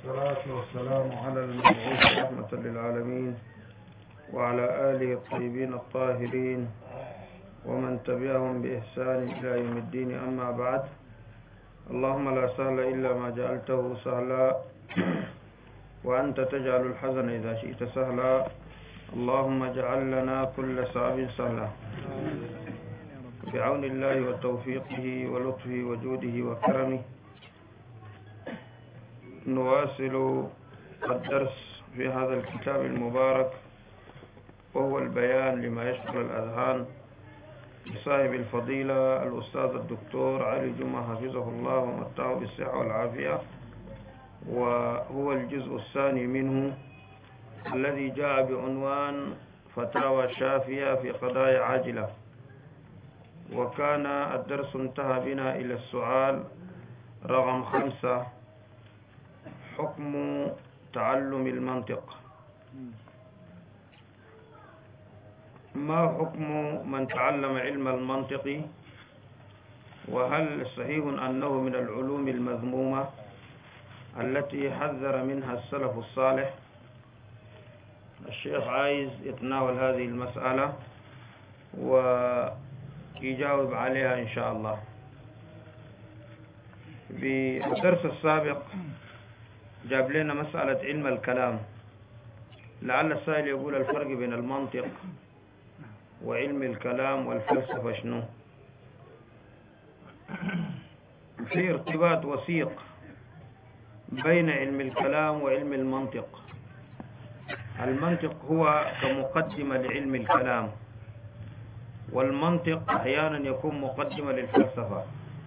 والصلاة والسلام على المبعوث رحمة للعالمين وعلى آله الطيبين الطاهرين ومن تبعهم بإحسان إلى يوم الدين. أما بعد، اللهم لا سهل إلا ما جعلته سهلا وأنت تجعل الحزن إذا شئت سهلا. اللهم اجعل لنا كل صعب سهلا بعون الله وتوفيقه ولطفه وجوده وكرمه. نواصل الدرس في هذا الكتاب المبارك، وهو البيان لما يشغل الأذهان لصاحب الفضيلة الأستاذ الدكتور علي جمعة حفظه الله ومتعه بالصحة والعافية، وهو الجزء الثاني منه الذي جاء بعنوان فتاوى شافية في قضايا عاجلة. وكان الدرس انتهى بنا إلى السؤال رقم 5: حكم تعلم المنطق. ما حكم من تعلم علم المنطق؟ وهل صحيح أنه من العلوم المذمومة التي حذر منها السلف الصالح؟ الشيخ عايز يتناول هذه المسألة ويجاوب عليها إن شاء الله. في الدرس السابق جاب لنا مسألة علم الكلام. لعل السائل يقول الفرق بين المنطق وعلم الكلام والفلسفة شنو؟ في ارتباط وثيق بين علم الكلام وعلم المنطق. المنطق هو كمقدمة لعلم الكلام، والمنطق أحيانا يكون مقدمة للفلسفة،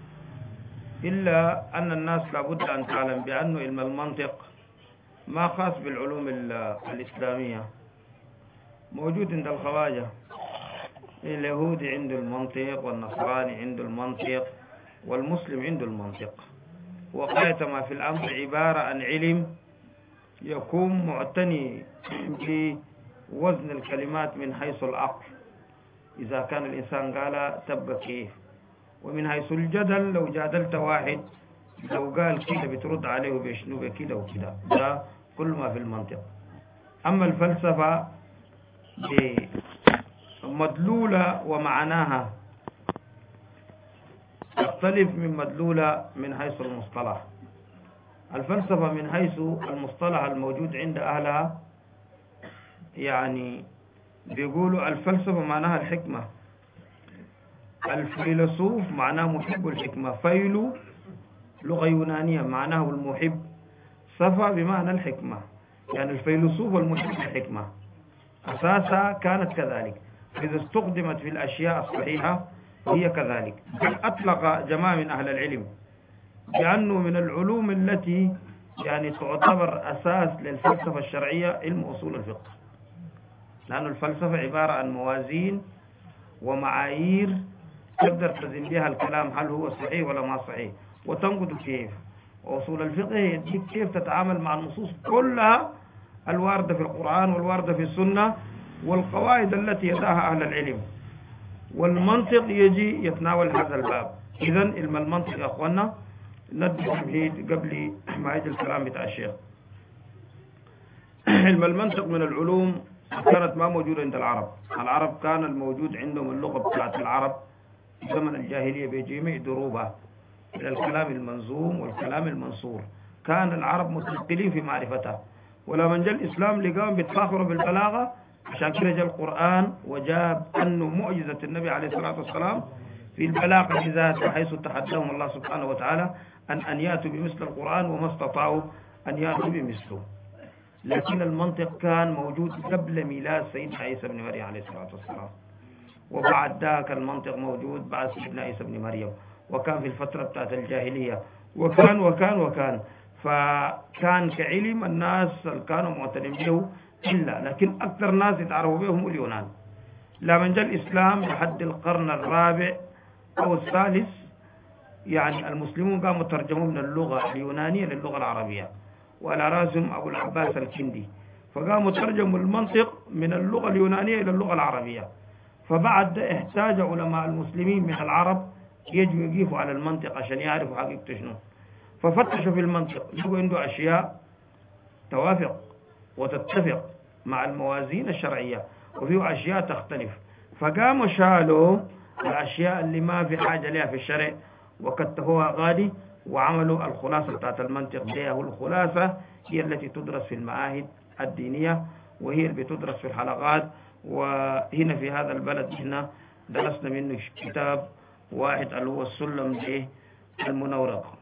إلا أن الناس لابد أن تعلم بأن علم المنطق ما خاص بالعلوم الإسلامية، موجود عند الخواجة. اليهودي عنده المنطق، والنصراني عنده المنطق، والمسلم عنده المنطق. وغاية ما في الأمر عبارة عن علم يكون معتني بوزن الكلمات من حيث العقل، إذا كان الإنسان قال تبقى كيف، ومن حيث الجدل لو جادلت واحد لو قال كده بترد عليه بشنو بكده وكده. ده كل ما في المنطق. أما الفلسفة بمدلولة ومعناها تختلف من مدلولة من حيث المصطلح. الفلسفة من حيث المصطلح الموجود عند أهلها، يعني بيقولوا الفلسفة معناها الحكمة. الفيلسوف معناه محب الحكمة. فيلو لغة يونانية معناه المحب، صفا بمعنى الحكمة، يعني الفيلسوف والمحب الحكمة أساسا كانت كذلك، إذا استخدمت في الأشياء الصحيحة هي كذلك. بل أطلق جماعة من أهل العلم بأنه من العلوم التي يعني تعتبر أساس للفلسفة الشرعية علم أصول الفقه، لأن الفلسفة عبارة عن موازين ومعايير تقدر تزن بها الكلام هل هو صحيح ولا ما صحيح، وتنقد كيف. وأصول الفقه يديك كيف تتعامل مع النصوص كلها الواردة في القرآن والواردة في السنة، والقواعد التي يداها أهل العلم. والمنطق يجي يتناول هذا الباب. إذن علم المنطق يا أخوانا ندي تمهيد قبل ما يجي الكلام بتاع الشيخ. علم المنطق من العلوم كانت ما موجودة عند العرب. العرب كان الموجود عندهم اللغة بتاعت العرب في زمن الجاهلية بجميع دروبها من الكلام المنظوم والكلام المنصور. كان العرب متنقلين في معرفتها، ولما جاء الإسلام لقاهم بيتفاخروا بالبلاغة، عشان كده جاء القرآن وجاب أنه معجزة النبي عليه الصلاة والسلام في البلاغة ذات، حيث تحداهم الله سبحانه وتعالى أن يأتوا بمثل القرآن وما استطاعوا أن يأتوا بمثله. لكن المنطق كان موجود قبل ميلاد سيدنا عيسى بن مريم عليه الصلاة والسلام، وبعد ذاك المنطق موجود بعد سيدنا عيسى بن مريم، وكان في الفترة بتاعت الجاهلية، وكان فكان كعلم الناس كانوا معتنين به، لكن أكثر ناس يتعرفوا به هم اليونان. لما جاء الإسلام لحد القرن الرابع أو الثالث، يعني المسلمون قاموا ترجموا من اللغة اليونانية للغة العربية، وعلى رأسهم أبو العباس الكندي، فقاموا ترجموا المنطق من اللغة اليونانية إلى اللغة العربية. فبعد احتاج علماء المسلمين من العرب يجوا يقيفوا على المنطق عشان يعرفوا حقيقته شنو. ففتشوا في المنطق، لقوا عنده أشياء توافق وتتفق مع الموازين الشرعية، وفيه أشياء تختلف، فقاموا شالوا الأشياء اللي ما في حاجة لها في الشرع وكتفوها غادي، وعملوا الخلاصة بتاعت المنطق دي. والخلاصة هي التي تدرس في المعاهد الدينية، وهي اللي بتدرس في الحلقات. وهنا في هذا البلد هنا درسنا منه كتاب واحد اللي هو السلم دي المنورق.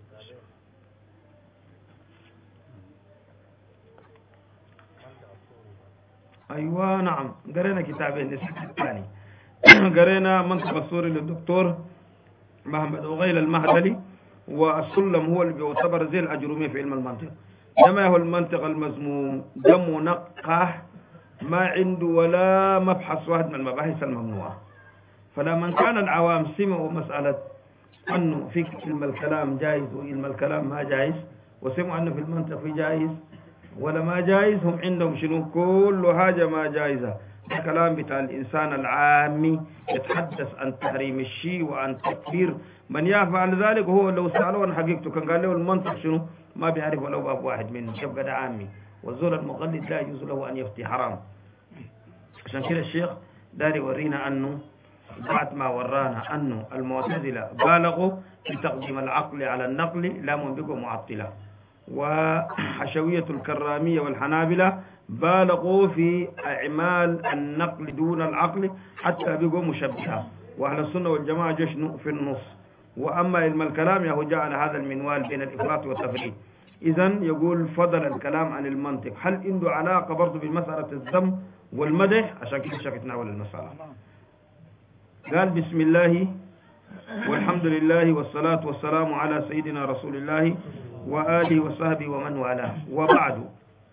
أيوة نعم، قرينا كتابين الثاني قرينا منطق السوري للدكتور محمد أغيل المهدلي، والسلم هو اللي بيعتبر زي الأجرومية في علم المنطق. ما هو المنطق المذموم؟ ده منقح ما عنده ولا مبحث واحد من المباحث الممنوعة. فلما كان العوام سمعوا مسألة أنه في علم الكلام جائز وعلم الكلام ما جائز، وسمعوا أنه في المنطق في جائز ولا ما جائز، هم عندهم شنو؟ كل حاجة ما جائزة. الكلام بتاع الإنسان العامي يتحدث عن تحريم الشيء وعن تكفير من يفعل ذلك. هو لو سألوه عن حقيقته كان قال له المنطق شنو؟ ما بيعرف ولو باب واحد منه، يبقى ده عامي. والزول المقلد لا يجوز له أن يفتي حرام. عشان كده الشيخ داري يورينا أنه بعد ما ورانا أنه المعتزلة بالغوا في تقديم العقل على النقل، لا بقوا معطلة. وحشوية الكرامية والحنابلة بالغوا في إعمال النقل دون العقل حتى بقوا مشبهة. وأهل السنة والجماعة جشنوا في النص. وأما علم الكلام يهو جعل هذا المنوال بين الإفراط والتفريط. إذن يقول فضل الكلام عن المنطق، هل عنده علاقة برضو بمسألة الذم والمدح؟ عشان كده الشيخ يتناول المسألة. قال بسم الله والحمد لله والصلاة والسلام على سيدنا رسول الله وآله وصحبه ومن والاه، وبعد.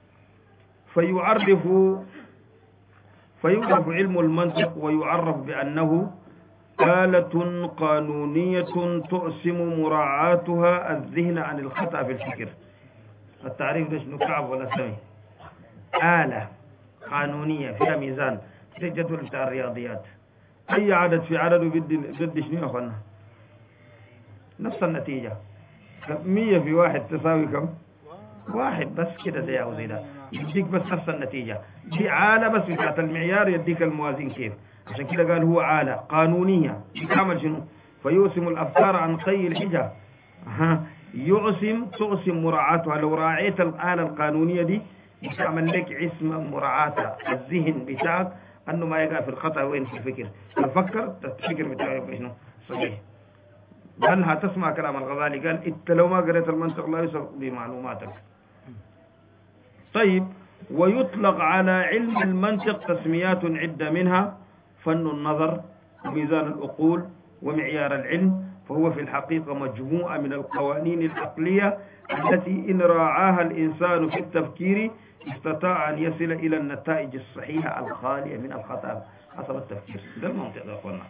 فيعرف علم المنطق ويعرف بأنه آلة قانونية تقسم مراعاتها الذهن عن الخطأ في الفكر. التعريف ده شنو؟ كعب ولا سمي؟ آلة قانونية فيها ميزان، زي الجدول بتاع الرياضيات. أي عدد في عدده بدي شنو يا أخوانا؟ نفس النتيجة. 100 في 1 تساوي كم؟ 1 بس كده زي أو زي ده، يديك بس نفس النتيجة. دي عالة بس بتاعت المعيار يديك الموازين كيف. عشان كده قال هو عالة قانونية بتعمل شنو؟ فيقسم الأفكار عن قي الحجة. تقسم مراعاتها. لو راعيت الآلة القانونية دي بتعمل لك اسم مراعاتها الذهن بتاعك أنه ما يقع في الخطأ وين في الفكر. تفكر الفكر بتاعك شنو؟ صحيح. بل هتسمع كلام الغزالي قال انت لو ما قريت المنطق لا يسبق بمعلوماتك. طيب، ويطلق على علم المنطق تسميات عدة، منها فن النظر وميزان العقول ومعيار العلم. فهو في الحقيقة مجموعة من القوانين العقلية التي إن راعاها الإنسان في التفكير استطاع أن يصل إلى النتائج الصحيحة الخالية من الخطأ حسب التفكير. ده المنطق ده أخوانا.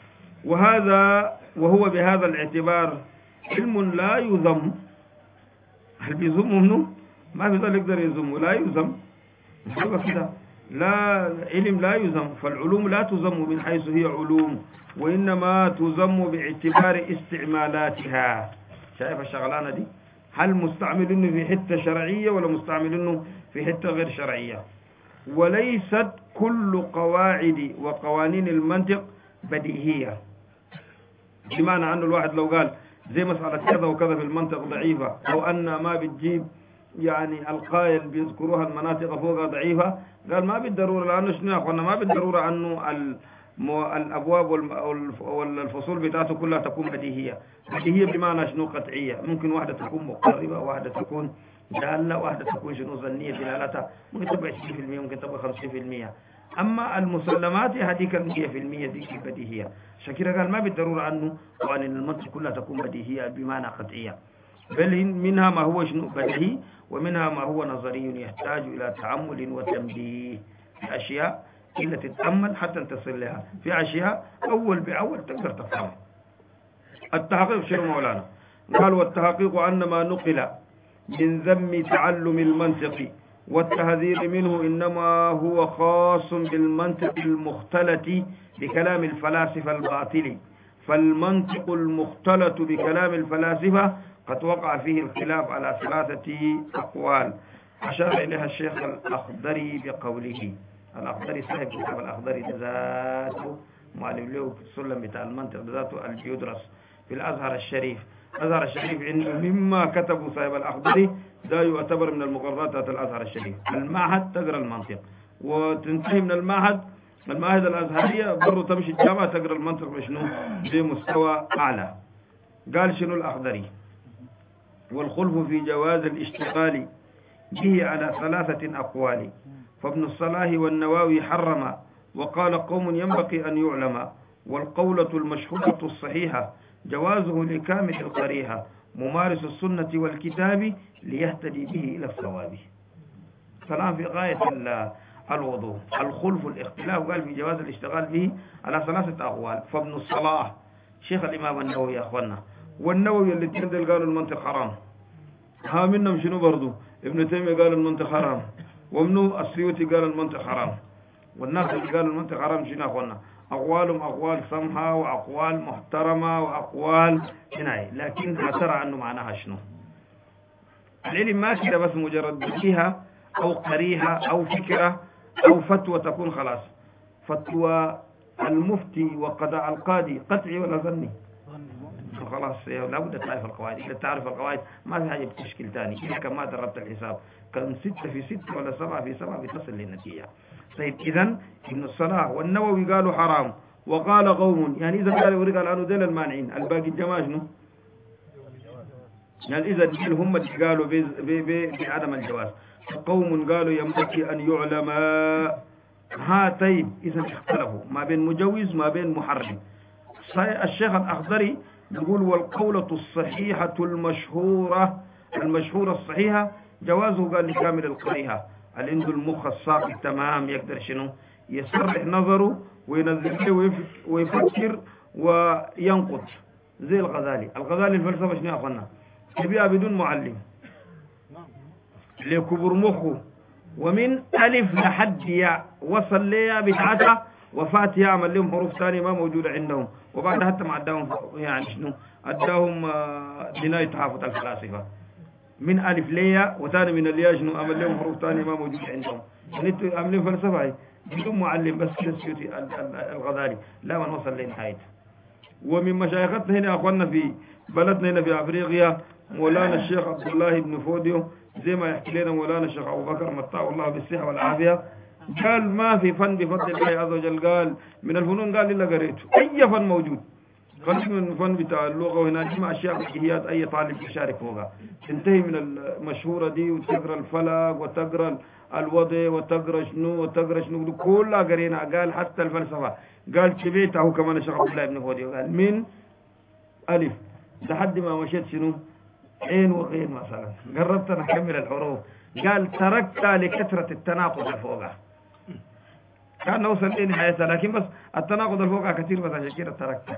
وهو بهذا الاعتبار علم لا يذم. هل بيذم منه؟ ما في ذلك يقدر يذم، لا يذم كده. لا، علم لا يذم. فالعلوم لا تذم من حيث هي علوم، وإنما تذم باعتبار استعمالاتها. شايف الشغلانة دي؟ هل مستعمل إنه في حتة شرعية ولا مستعمل إنه في حتة غير شرعية؟ وليست كل قواعد وقوانين المنطق بديهية. بمعنى أنه الواحد لو قال زي مسألة كذا وكذا في المنطق ضعيفة، أو أن ما بتجيب يعني القائل بيذكروها المناطق فوقها ضعيفة، قال ما بالضرورة، لأنه شنو يا أخوانا؟ ما بالضرورة أنه الأبواب والفصول بتاعته كلها تكون بديهية. بديهية بمعنى شنو؟ قطعية. ممكن واحدة تكون مقربة، واحدة تكون دالة، واحدة تكون شنو؟ ظنية دلالتها ممكن تبقى 20%، ممكن تبقى 50%. أما المسلمات هذيك 100% دي بديهية. عشان كده قال ما بالضرورة أنه قوانين المنطق كلها تكون بديهية بمعنى قطعية، بل منها ما هو شنو؟ بديهي، ومنها ما هو نظري يحتاج إلى تأمل وتنبيه. في أشياء إلا تتأمل حتى تصل لها، في أشياء أول بأول تقدر تفهمها. التحقيق شنو مولانا؟ قال والتحقيق أن ما نقل من ذم تعلم المنطق والتحذير منه إنما هو خاص بالمنطق المختلط بكلام الفلاسفة الباطل. فالمنطق المختلط بكلام الفلاسفة قد وقع فيه الخلاف على 3 أقوال. أشار إليها الشيخ الأخضري بقوله. الأخضري صاحب كتاب الأخضري ذاته معلم له السلم بتاع المنطق ذاته اللي يدرس في الأزهر الشريف. الأزهر الشريف عنده مما كتبه صاحب الأخضري ده يعتبر من المقررات الأزهر الشريف. المعهد تقرأ المنطق وتنتهي من المعهد الأزهرية برضو تمشي الجامعة تقرأ المنطق بشنو بمستوى أعلى. قال شنو الأخضري؟ والخلف في جواز الاشتغال به على 3 أقوال، فابن الصلاح والنووي حرم، وقال قوم ينبغي أن يعلم، والقولة المشهورة الصحيحة جوازه لكامل القريحة، ممارس السنة والكتاب ليهتدي به إلى الصواب. كلام في غاية الوضوح. الخلف الاختلاف قال في جواز الاشتغال به على 3 أقوال، فابن الصلاح شيخ الإمام النووي يا أخوانا، والنووي اللي تندل قالوا المنطق حرام، ها منهم شنو برضو ابن تيمية قال المنطق حرام، وابن السيوطي قال المنطق حرام. والناس اللي قالوا المنطق حرام شنو يا أخوانا؟ أقوالهم أقوال سمحة وأقوال محترمة وأقوال هنا، لكن لا ترى أنه معناها شنو. العلم ما كده بس مجرد فيها أو قريحة أو فكرة أو فتوى تكون خلاص. فتوى المفتي وقضاء القاضي قطعي ولا ظني؟ خلاص لابد تعرف القواعد. إذا تعرف القواعد ما في حاجة بتشكل تاني. إذا كان ما دربت الحساب كان 6 في 6 ولا 7 في 7 بتصل للنتيجة. طيب إذن ابن الصلاح والنووي قالوا حرام، وقال قوم يعني إذا قالوا ورقال عنه ديل المانعين الباقي الجماعة شنو؟ يعني إذا ديل هم اللي قالوا بعدم الجواز. قوم قالوا ينبغي أن يعلم. طيب إذا اختلفوا ما بين مجوز ما بين محرم. الشيخ الأخضري يقول والقولة الصحيحة المشهورة الصحيحة جوازه قال لكامل القريحة اللي عنده المخ الصافي تمام يقدر شنو يسرح نظره وينزل ويفكر وينقد زي الغزالي. الفلسفة شنو يا أخوانا؟ يبيها بدون معلم لكبر مخه ومن ألف لحد ياء وصل ليا بتاعتها وفات يعمل لهم حروف ثانية ما موجودة عندهم، وبعد حتى ما أداهم يعني شنو أداهم بناية تحافظ الفلاسفة من ألف ليا وثاني من الياء شنو عمل لهم حروف ثانية ما موجودة عندهم. يعني انتوا عاملين فلسفة هاي بدون معلم بس كده السيوطي الغزالي لا من وصل لنهايته. ومن مشايختنا هنا أخواننا في بلدنا هنا في أفريقيا مولانا الشيخ عبد الله بن فوديو زي ما يحكي لنا مولانا الشيخ أبو بكر متاع الله بالصحة والعافية قال ما في فن بفضل الله عز وجل. قال من الفنون قال إلا قريته أي فن موجود خلص من الفن بتاع اللغة وهنا جمع أشياء بكيات أي طالب يشارك فوقها تنتهي من المشهورة دي وتقرأ الفلك وتقرأ الوضع وتقرأ شنو كلها قرينا. قال حتى الفلسفة قال تبيته كمان الشيخ عبد الله بن فوديو قال من ألف لحد ما مشيت شنو عين وغين مثلا قربت أنا أكمل الحروف. قال تركت لكثرة التناقض الفوقها كان نوصل لنهايتها لكن بس التناقض الفوقها كثير بس عشان كده تركته.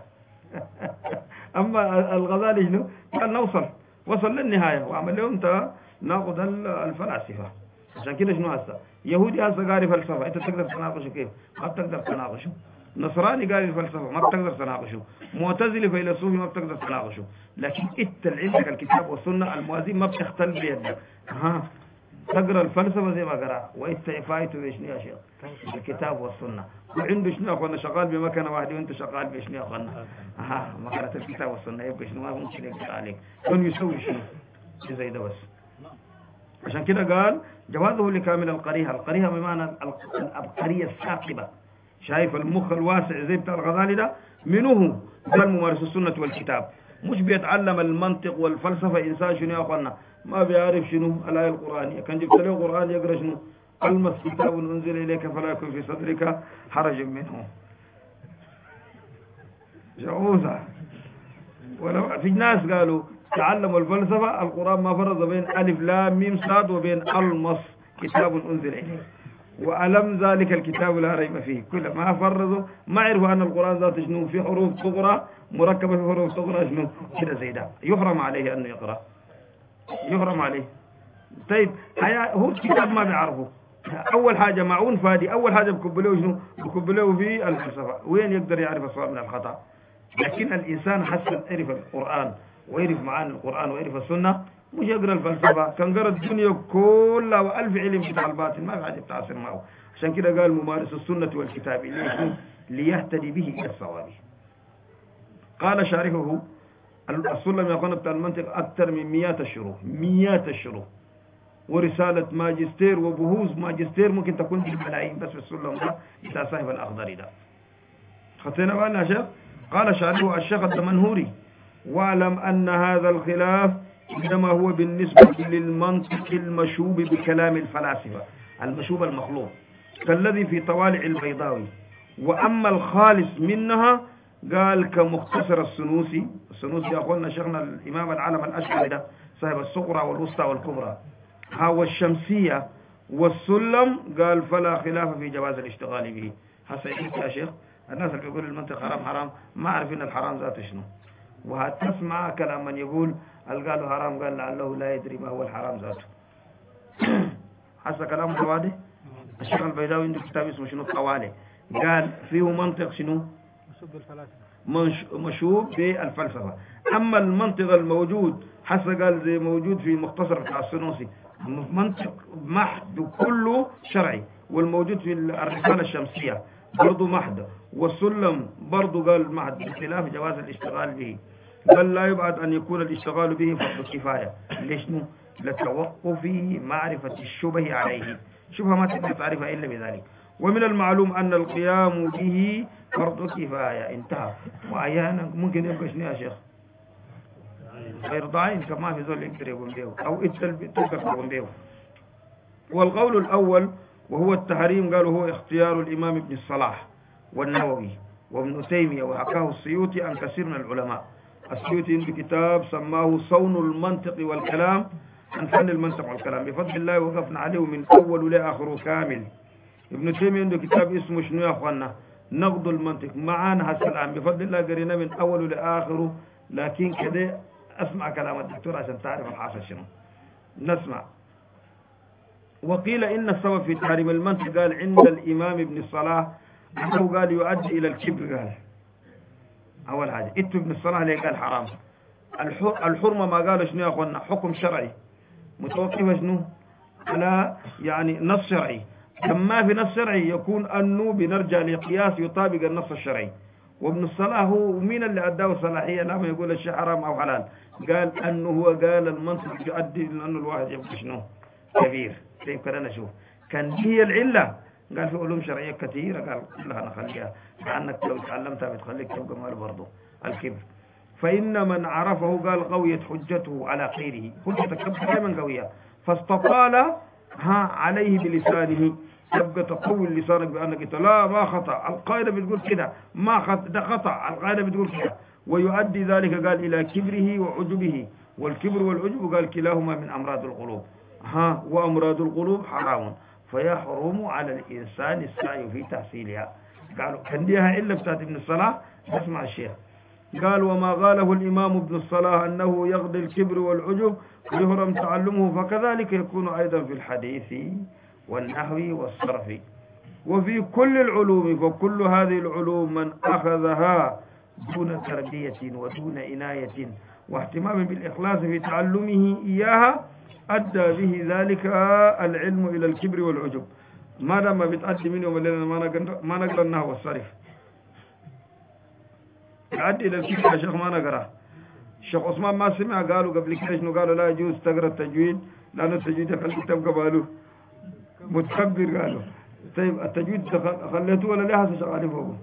أما الغزالي شنو قال وصل للنهاية وعمل لهم تناقض الفلاسفة. عشان كده شنو هسه يهودي هسه قاري فلسفة أنت تقدر تناقشه كيف؟ ما بتقدر تناقشه. نصراني قال الفلسفة ما بتقدر تناقشه. معتزلي فيلسوفي ما بتقدر تناقشه. لكن انت عندك الكتاب والسنة الموازين ما بتختل بيدك. تقرا الفلسفة زي ما قرأ وانت فايته بشنو يا شيخ الكتاب والسنة. وعنده شنو اخوانا شغال بمكنة واحدة وانت شغال بشنو يا اخوانا مكنة الكتاب والسنة يبقى شنو ما ممكن يقدر عليك كون يسوي شنو زي ده بس. عشان كده قال جوازه لكامل القريحة بمعنى العبقرية الثاقبة. شايف المخ الواسع زي بتاع الغزالي ده منه قال ممارس السنة والكتاب مش بيتعلم المنطق والفلسفة. إنسان شنو يا أخوانا ما بيعرف شنو الآية القرآنية كان جبت له قرآن يقرأ شنو المس كتاب أنزل إليك فلا يكن في صدرك حرج منه جعوزة. ولو في ناس قالوا تعلموا الفلسفة القرآن ما فرض بين ألف لام ميم صاد وبين المس كتاب أنزل إليك وألم ذلك الكتاب لا ريب فيه. كل ما فرضوا ما عرفوا أن القرآن ذات شنو في حروف تقرأ مركبة في حروف تقرأ شنو كده زي ده يحرم عليه أنه يقرأ يحرم عليه. طيب هو الكتاب ما بيعرفه. أول حاجة معون فادي أول حاجة بكبلوه شنو بكبلوه في الفلسفة وين يقدر يعرف الصواب من الخطأ. لكن الإنسان حسن عرف القرآن ويعرف معاني القرآن ويعرف السنة، مش يقرأ الفلسفة. كان قرأ الدنيا كلها وألف علم بتاع الباطل ما في حاجة بتعصر معه. عشان كده قال ممارس السنة والكتاب ليهتدي به إلى الصواب. قال شارحه السلم يقول بتاع المنطق أكثر من مئات الشروح ورسالة ماجستير وبحوث ماجستير ممكن تكون بالملايين بس في السلم ده بتاع صاحب الأخضر ده. خطينا بالنا يا شيخ. قال شارحه الشيخ الدمنهوري واعلم أن هذا الخلاف إنما هو بالنسبة للمنطق المشوب بكلام الفلاسفة المشوب المخلوط كالذي في طوالع البيضاوي، وأما الخالص منها قال كمختصر السنوسي أخونا شيخنا الإمام العالم الأشعري ده صاحب الصغرى والوسطى والكبرى ها والشمسية والسلم قال فلا خلاف في جواز الاشتغال به. هسه يا شيخ الناس اللي بيقول المنطق حرام ما عارفين الحرام ذاته شنو، وهتسمع كلام من يقول قالوا حرام قال لعله لا يدري ما هو الحرام ذاته. هسه كلام واضح. الشيخ البيضاوي عنده كتاب اسمه شنو الطوالع قال فيه منطق شنو مشوب بالفلسفة. أما المنطق الموجود حسب قال زي موجود في مختصر بتاع السنوسي منطق محض كله شرعي، والموجود في الرسالة الشمسية برضو محض، والسلم برضو قال محض باختلاف جواز الاشتغال به. بل لا يبعد أن يكون الاشتغال به فرض كفاية. ليش؟ لتوقف معرفة الشبه عليه، شبهة ما تقدر تعرفها إلا بذلك. ومن المعلوم أن القيام به فرض كفاية انتهى. وأحيانا ممكن يبقى شنو يا شيخ غير ضعين كما في زول يقدر يقوم به أو تقدر تقوم به. والقول الأول وهو التحريم قالوا هو اختيار الإمام ابن الصلاح والنووي وابن تيمية، وحكاه السيوطي عن كثير من العلماء. السيوطي عنده كتاب سماه صون المنطق والكلام عن فن المنطق والكلام، بفضل الله وقفنا عليه من أول لآخره كامل. ابن تيمية عنده كتاب اسمه شنو يا أخوانا نقد المنطق، معانا هسه الآن بفضل الله قرينا من أول لآخره، لكن كده أسمع كلام الدكتور عشان تعرف الحاصل شنو. نسمع. وقيل إن السبب في تحريم المنطق قال عند الإمام ابن الصلاح أنه قال يؤدي إلى الكبر. قال أول حاجة ابن الصلاح ليه قال حرام. الحرمة ما قالوا شنو يا أخوانا حكم شرعي متوقفة شنو على يعني نص شرعي. لما في نص شرعي يكون أنه بنرجع لقياس يطابق النص الشرعي. وابن الصلاح هو مين اللي أداه الصلاحية لما يقول الشيء حرام أو حلال؟ قال أنه هو قال المنطق يؤدي لأنه الواحد يبقى شنو كبير. كيف كده نشوف كان هي العلة. قال في علوم شرعية كثيرة قال كلها نخليها لأنك لو تعلمتها بتخليك تبقى مال برضه الكبر. فإن من عرفه قال قويت حجته على غيره، حجتك دائما قوية فاستطال عليه بلسانه، تبقى تقوي لسانك بأنك انت لا ما خطأ القاعدة بتقول كده ما خطأ ده خطأ القاعدة بتقول كده، ويؤدي ذلك قال إلى كبره وعجبه. والكبر والعجب قال كلاهما من أمراض القلوب. وأمراض القلوب حرام فيحرم على الإنسان السعي في تحصيلها. قالوا كان ليها إلا بتاعت ابن الصلاح. اسمع الشيخ قال وما قاله الإمام ابن الصلاح أنه يغضي الكبر والعجب ويحرم تعلمه فكذلك يكون أيضا في الحديث والنحو والصرف وفي كل العلوم. فكل هذه العلوم من أخذها دون تربية ودون عناية واهتمام بالإخلاص في تعلمه إياها أدى به ذلك العلم إلى الكبر والعجب. ما دام بتأدي منه ولنا ما نقرأ النحو والصرف يؤدي إلى الكبر يا شيخ ما نقرأ. الشيخ عثمان ما سمع قالوا قبل كده شنو قالوا لا يجوز تقرأ التجويد لأن التجويد يخليك تبقى باله متكبر. قالوا طيب التجويد خليته ولا ليه هسه شغالين فوقه؟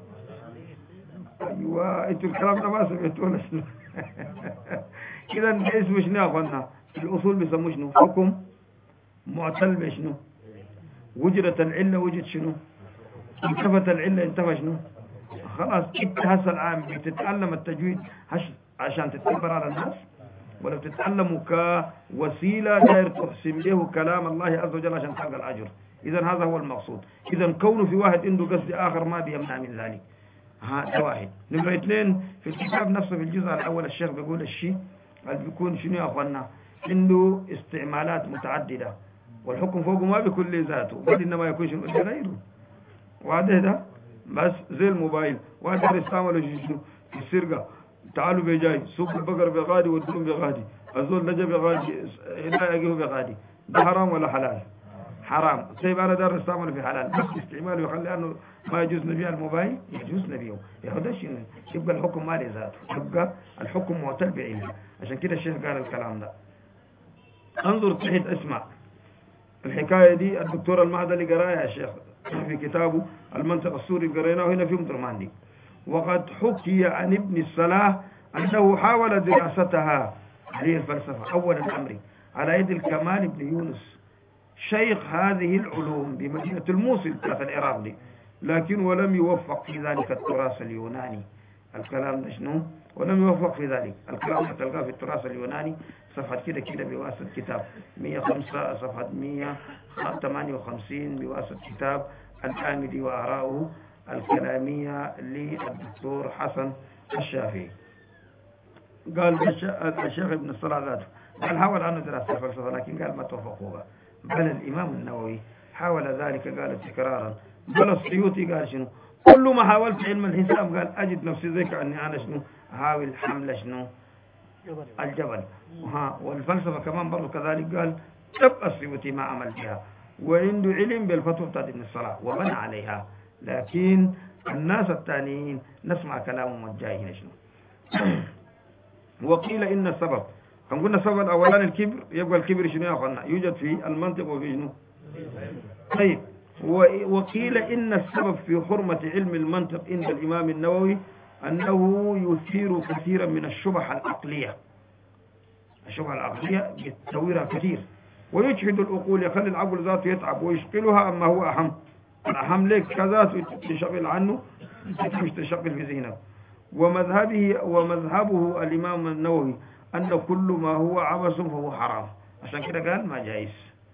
أيوة انتوا الكلام ده ما سمعتوه ولا شنو؟ إذا ده اسمه شنو يا أخوانا؟ الأصول بيسموه شنو؟ حكم معتل بشنو؟ وجدت العلة وجد شنو؟ انتفت العلة انتفى شنو؟ خلاص انت هسه الآن بتتعلم التجويد عشان تتكبر على الناس ولا بتتعلمه كوسيلة داير تحسن به كلام الله عز وجل عشان تلقى الأجر. إذا هذا هو المقصود. إذا كونه في واحد عنده قصد آخر ما بيمنع من ذلك. هذا واحد. نمرة اثنين في الكتاب نفسه في الجزء الأول الشيخ بيقول الشيء اللي بيكون شنو يا أخوانا عنده استعمالات متعددة والحكم فوقه ما بيكون لذاته بل إنما يكون شنو لغيره. وهذا ده بس زي الموبايل وهذا يستعمله شنو في السرقة تعالوا بجاي سوق البقر بغادي والدم بغادي الزول لجا بغادي لا يجيه بغادي ده حرام ولا حلال؟ حرام. طيب انا دار استعمله في حلال بس استعماله يخلي انه ما يجوز نبيع الموبايل يجوز نبيعه يا شيء يبقى الحكم مالي ذاته يبقى الحكم معتل بعلم. عشان كده الشيخ قال الكلام ده. انظر تحت اسمع الحكايه دي الدكتور المهدلي قراها يا شيخ في كتابه المنطق السوري قريناه هنا في مدرماندي. وقد حكي عن ابن الصلاح انه حاول دراستها هذه الفلسفه اول الامر على يد الكمال بن يونس شيخ هذه العلوم بمدينة الموصل بتاعت العراق دي، لكن ولم يوفق في ذلك التراث اليوناني. الكلام ده شنو؟ ولم يوفق في ذلك. الكلام تلقاه في التراث اليوناني صفحة كده بواسطة كتاب 105 صفحة 158 بواسطة كتاب الآمدي وآراؤه الكلامية للدكتور حسن الشافعي. قال الشيخ ابن الصلاح ذاته قال حاول عنه دراسة الفلسفة لكن قال ما توفقوا. بل الإمام النووي حاول ذلك قال تكرارا. بل السيوطي قال شنو؟ كل ما حاولت علم الحساب قال أجد نفسي زي كأني أنا شنو أحاول حمل شنو الجبل. والفلسفة كمان برضو كذلك قال تبقى السيوطي ما عمل بها وعنده علم بالفتوى بتاعت ابن الصلاح وبنى عليها. لكن الناس الثانيين نسمع كلامهم والجاي هنا شنو. وقيل إن السبب قلنا السبب الأولاني الكبر. يبقى الكبر شنو يا أخوانا؟ يوجد في المنطق وفي شنو؟ طيب وقيل إن السبب في حرمة علم المنطق عند الإمام النووي أنه يثير كثيرا من الشبه العقلية. الشبه العقلية يتسويرها كثير ويجهد العقول يخلي العقل ذاته يتعب ويشغلها أما هو أهم. الأهم لك كذا تشغل عنه مش تشغل في ذهنه. ومذهبه الإمام النووي أن كل ما هو عبث فهو حرام. عشان كده قال ما جائز.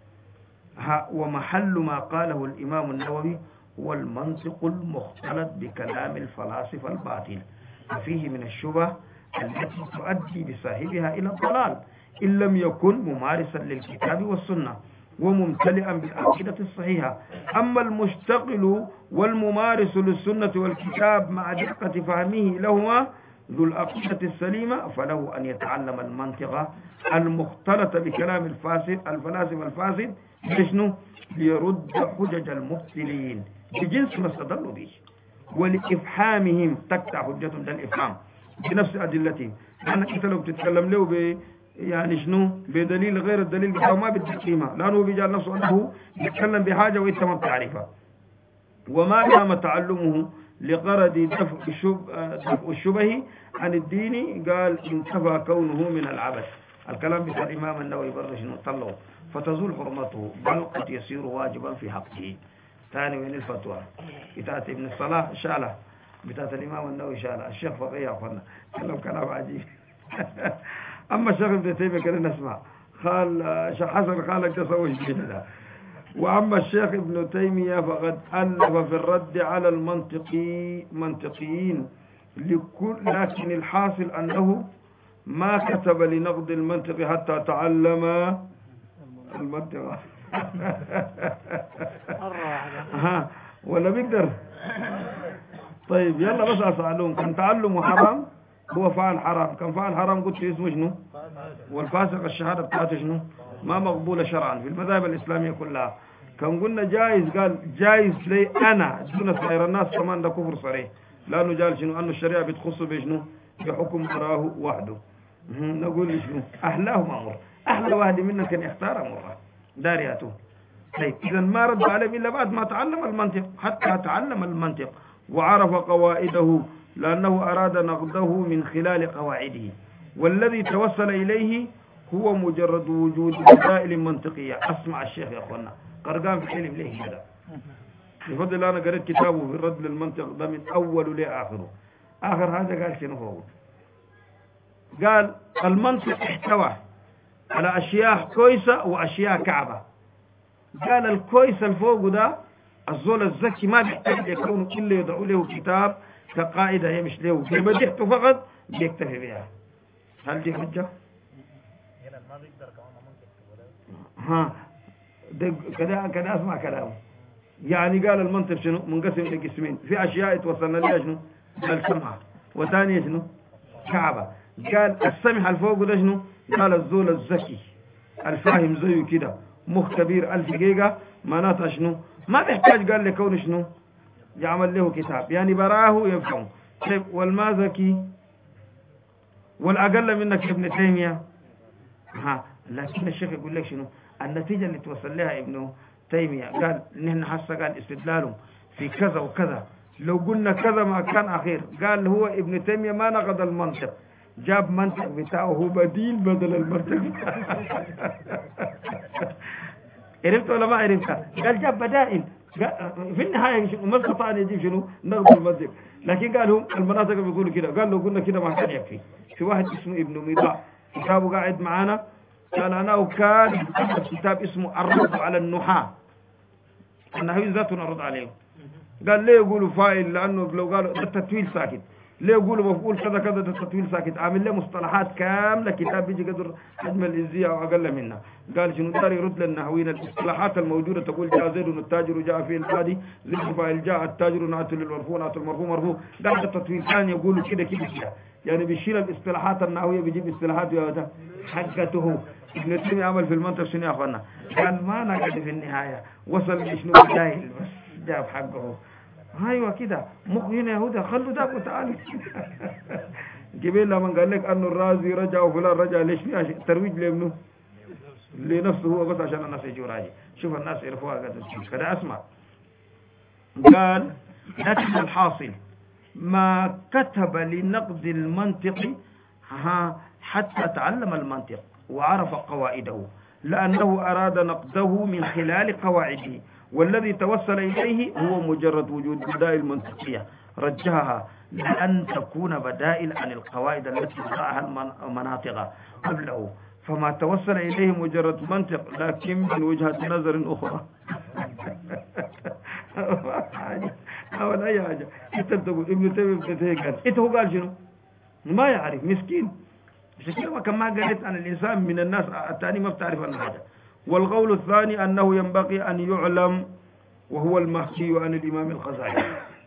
ومحل ما قاله الإمام النووي هو المنطق المختلط بكلام الفلاسفة الباطل ففيه من الشبه التي تؤدي بصاحبها إلى الضلال إن لم يكن ممارسا للكتاب والسنة وممتلئا بالعقيدة الصحيحة. أما المشتغل والممارس للسنة والكتاب مع دقة فهمه لهما ذو العقيدة السليمة فله أن يتعلم المنطق المختلط بكلام الفلاسفة الفاسد لشنو؟ ليرد حجج المبتلين بجنس ما استدلوا به ولإفحامهم تقطع حجتهم ده الإفحام بنفس أدلتهم. لأنك أنت لو بتتكلم له يعني شنو بدليل غير الدليل بتاعه ما بدي قيمة لأنه بيجعل نفسه أنه يتكلم بحاجة وإنت ما بتعرفها. وما دام تعلمه لغرض دفع الشبه عن الدين قال انتفى كونه من العبث. الكلام بتاع الإمام النووي برضه شنو طلعوا فتزول حرمته بل قد يصير واجبا في حقه. ثاني وين الفتوى بتاعت ابن الصلاح شالة بتاعت الإمام النووي شالة. الشيخ فقيه أخوانا كلام كلام عجيب. أما الشيخ ابن تيمية كده نسمع قال شيخ حسن خالك تسوي جدا. وأما الشيخ ابن تيمية فقد ألف في الرد على المنطقيين لكن الحاصل أنه ما كتب لنقد المنطق حتى تعلم المنطق. ولا بيقدر. طيب يلا بس أسألون كان تعلم حرام هو فعل حرام. كان فعل حرام قلت اسمه شنو؟ والفاسق الشهادة بتاعته شنو؟ ما مقبولة شرعا في المذاهب الإسلامية كلها. كان قلنا جائز قال جائز لي أنا دون سائر الناس كمان ده كفر صريح لأنه جال شنو أنه الشريعة بتخصه بشنو؟ بحكم مراه وحده. نقول شنو؟ أحلاه مأمور أحلى واحد منا كان يختار مرة دارياته. طيب إذا ما رد عليه إلا بعد ما تعلم المنطق حتى تعلم المنطق وعرف قواعده لأنه أراد نقده من خلال قواعده والذي توصل إليه هو مجرد وجود مسائل منطقية. أسمع الشيخ يا أخوانا قرقان في علم ليه هذا بفضل الله. أنا قريت كتابه في الرد للمنطق ده من أول لآخره. آخر هذا قال شنو هو؟ قال المنطق احتوى على أشياء كويسة وأشياء كعبة. قال الكويس الفوق ده الزول الزكي ما بيحتاج يكون إلا يدعو له كتاب كقاعدة يمشي له بمدحته فقط بيكتفي بها. هل دي حجة؟ كده اسمع كلامه. يعني قال المنطق شنو منقسم لقسمين في أشياء توصلنا لها شنو السمعة وثانية شنو كعبة. قال السمح الفوق ده شنو؟ قال الزول الذكي الفاهم زيه كده مختبر ألف جيجا معناتها شنو؟ ما بيحتاج قال لكون شنو؟ يعمل له كتاب يعني براه يفهم. طيب والما ذكي والأقل منك ابن تيمية لكن الشيخ يقول لك شنو؟ النتيجة اللي توصل لها ابن تيمية قال نحن حسا قال استدلالهم في كذا وكذا لو قلنا كذا ما كان أخير. قال هو ابن تيمية ما نقض المنطق جاب منطق بتاعه هو بديل بدل المنطق. عرفت ولا ما عرفت؟ قال جاب بدائل في النهاية ما استطاع أن يجيب شنو نقض المنطق. لكن قال هم المناطق بيقولوا كده. قال لو قلنا كده ما كان يكفي. في واحد اسمه ابن ميضاء كتابه قاعد معانا قال أنا وكان كتاب اسمه الرد على النحاة النحوي ذاته نرد عليه. قال ليه يقولوا فاعل؟ لأنه لو قالوا ده التطويل ساكت. ليه يقولوا مفعول كذا كذا ده التطويل ساكت. عامل له مصطلحات كاملة كتاب بيجي قدر حجم الإزية أو أقل منها. قال شنو دار يرد للنحويين الاصطلاحات الموجودة تقول جاء زيد التاجر وجاء فيه الفادي زيد فاعل جاء التاجر نعت للمرفوع نعت المرفوع مرفوع. قال ده التطويل كان يقولوا كده كده كده يعني بيشيل الاصطلاحات النحوية بيجيب اصطلاحات حقته. ابن تيمية عمل في المنطق شنو يا أخوانا؟ قال ما نقعد في النهاية وصل لشنو بدايل بس جاب حقه. ايوه كده مخ هنا يهودا خلوا داك وتعالوا. جبال لما قال لك انه الرازي رجع وفلان رجع ليش في ترويج لابنه لنفسه هو بس عشان الناس يجوا راجع. شوف الناس يعرفوها كده اسمع. قال لكن الحاصل ما كتب لنقد المنطق حتى تعلم المنطق وعرف قواعده لأنه أراد نقده من خلال قواعده والذي توصل إليه هو مجرد وجود بدائل منطقية رجحها لأن تكون بدائل عن القواعد التي وضعها المناطق قبله فما توصل إليه مجرد منطق لكن من وجهة نظر أخرى. أول أي حاجة أنت تقول ابن تيمية قال إنت هو قال شنو؟ ما يعرف مسكين. شكله كما قالت عن الإنسان من الناس الثاني ما بتعرف عن حاجة. والقول الثاني أنه ينبغي أن يعلم وهو المحكي عن الإمام الغزالي.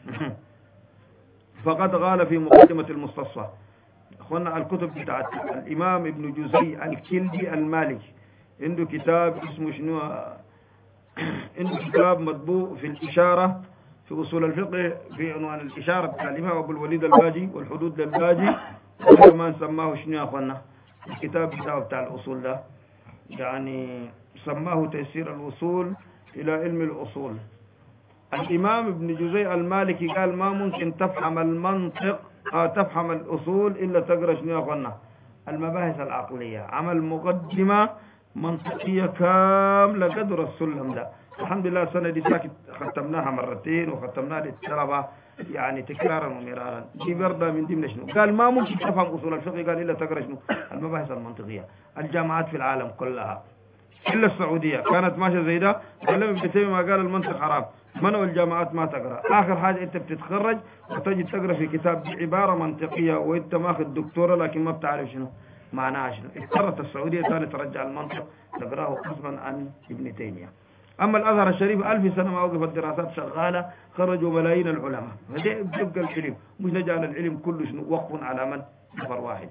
فقد قال في مقدمة المستصفى أخوانا الكتب بتاعت الإمام ابن جزي الكلبي المالكي عنده كتاب اسمه شنو عنده كتاب مطبوع في الإشارة في أصول الفقه في عنوان الإشارة بتاع الإمام أبو الوليد الباجي والحدود للباجي وكمان سماه شنو يا أخوانا الكتاب بتاع الأصول ده يعني سماه تيسير الوصول إلى علم الأصول. الإمام ابن جزي المالكي قال ما ممكن تفهم المنطق تفهم الأصول إلا تقرأ شنو يا أخوانا المباحث العقلية. عمل مقدمة منطقية كاملة قدر السلم ده. الحمد لله السنة دي ساكت ختمناها مرتين وختمناها للطلبة يعني تكرارا ومرارا. دي برضه من ضمن شنو قال ما ممكن تفهم أصول الفقه قال إلا تقرأ شنو المباحث المنطقية. الجامعات في العالم كلها إلا السعودية كانت ماشية زي ده. ولم ابن تيمية ما قال المنطق حرام منعوا الجامعات ما تقرأ. آخر حاجة أنت بتتخرج وتجي تقرأ في كتاب بعبارة منطقية وأنت ماخذ دكتورة لكن ما بتعرف شنو معناها شنو. اضطرت السعودية ثاني ترجع المنطق تقرأه قسما عن ابن تيمية. أما الأزهر الشريف 1000 سنة ما وقفت الدراسات شغالة خرجوا ملايين العلماء. فده بيبقى العلم مش نجعل العلم كله شنو وقف على من نفر واحد.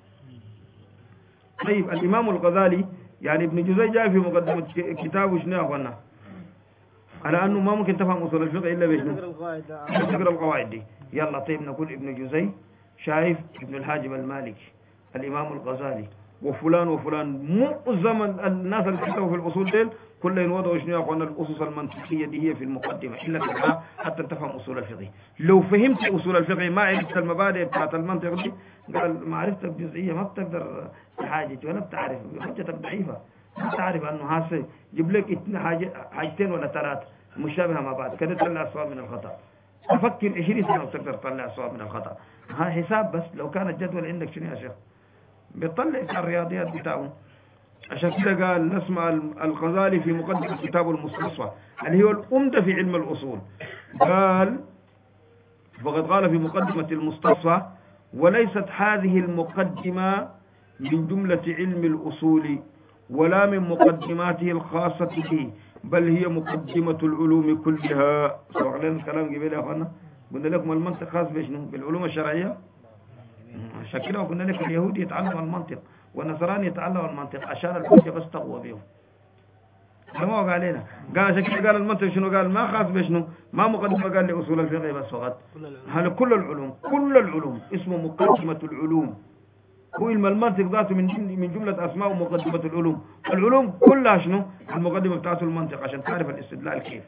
طيب الإمام الغزالي يعني ابن جزي جاء في مقدمة كتابه شنو يا أخوانا على أنه ما ممكن تفهم أصول الفقه إلا بشنو تقرأ القواعد دي. يلا طيب نقول ابن جزي شايف ابن الحاجب المالكي الإمام الغزالي وفلان وفلان معظم الناس اللي كتبوا في الأصول ديل كلهم وضعوا شنو يا أخوانا الأسس المنطقية دي هي في المقدمة إلا تقرأ حتى تفهم أصول الفقه. لو فهمت أصول الفقه ما عرفت المبادئ بتاعت المنطق دي قال معرفتك جزئية ما بتقدر تحاجج ولا بتعرف حجتك ضعيفة. ما تعرف أنه هاسي جيب لك حاجتين ولا ثلاث مشابهة مع بعض كده تطلع الصواب من الخطأ. أفكر 20 سنة وتقدر تطلع الصواب من الخطأ. ها حساب بس لو كان الجدول عندك شنو يا شيخ بيطلع الرياضيات بتاعه. عشان كده قال نسمع الغزالي في مقدمة كتابه المستصفى اللي هو الأمدة في علم الأصول قال فقد قال في مقدمة المستصفى وليست هذه المقدمة من جملة علم الأصول ولا من مقدماته الخاصة به بل هي مقدمة العلوم كلها. سواء لنا الكلام قبل يا أخوانا قلنا لكم المنطق خاص بشنو بالعلوم الشرعية عشان كده قلنا لك اليهودي يتعلم المنطق والنصراني يتعلم المنطق عشان الحجة بس تقوى بهم. ما وقع علينا قال عشان كده قال المنطق شنو؟ قال ما خاص بشنو؟ ما مقدمة قال لي أصول الفقه بس فقط، هذا كل العلوم، كل العلوم اسمه مقدمة العلوم. هو علم المنطق ذاته من جملة أسماء مقدمة العلوم. العلوم كلها شنو؟ المقدمة بتاعته المنطق عشان تعرف الاستدلال كيف.